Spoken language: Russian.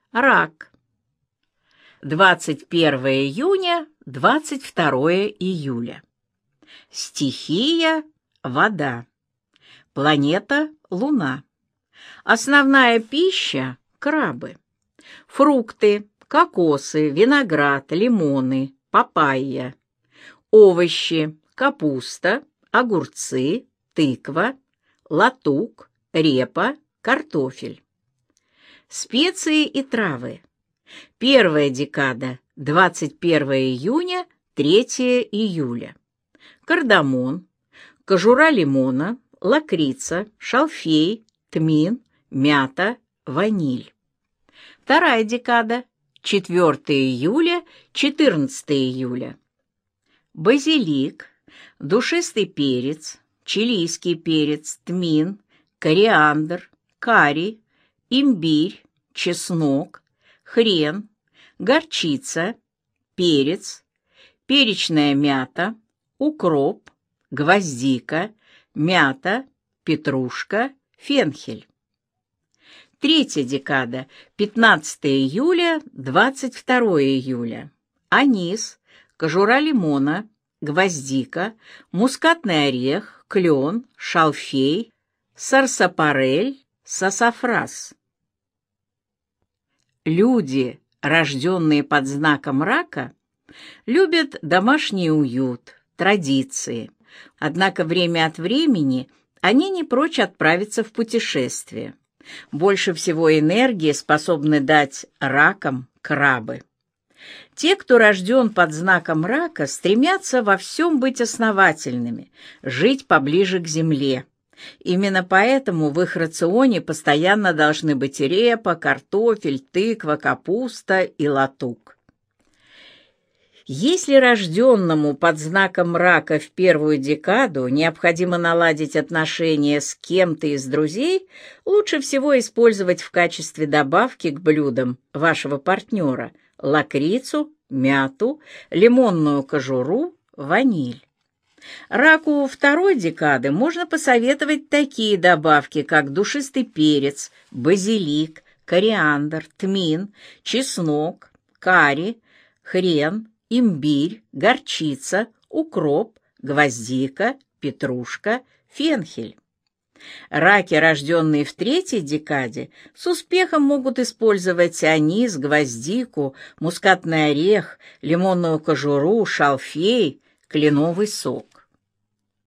Рак. 21 июня, 22 июля. Стихия – вода. Планета – Луна. Основная пища – крабы. Фрукты – кокосы, виноград, лимоны, папайя. Овощи – капуста, огурцы, тыква, латук, репа, картофель. Специи и травы. Первая декада – 21 июня, 3 июля. Кардамон, кожура лимона, лакрица, шалфей, тмин, мята, ваниль. Вторая декада – 4 июля, 14 июля. Базилик, душистый перец, чилийский перец, тмин, кориандр, карри, имбирь, чеснок, хрен, горчица, перец, перечная мята, укроп, гвоздика, мята, петрушка, фенхель. Третья декада – 15 июля, 22 июля. Анис, кожура лимона, гвоздика, мускатный орех, клен, шалфей, сарсапарель, сасафрас. Люди, рожденные под знаком рака, любят домашний уют, традиции. Однако время от времени они не прочь отправиться в путешествие. Больше всего энергии способны дать ракам крабы. Те, кто рожден под знаком рака, стремятся во всем быть основательными, жить поближе к земле. Именно поэтому в их рационе постоянно должны быть репа, картофель, тыква, капуста и латук. Если рожденному под знаком рака в первую декаду необходимо наладить отношения с кем-то из друзей, лучше всего использовать в качестве добавки к блюдам вашего партнера лакрицу, мяту, лимонную кожуру, ваниль. Раку второй декады можно посоветовать такие добавки, как душистый перец, базилик, кориандр, тмин, чеснок, карри, хрен, имбирь, горчица, укроп, гвоздика, петрушка, фенхель. Раки, рожденные в третьей декаде, с успехом могут использовать анис, гвоздику, мускатный орех, лимонную кожуру, шалфей, кленовый сок.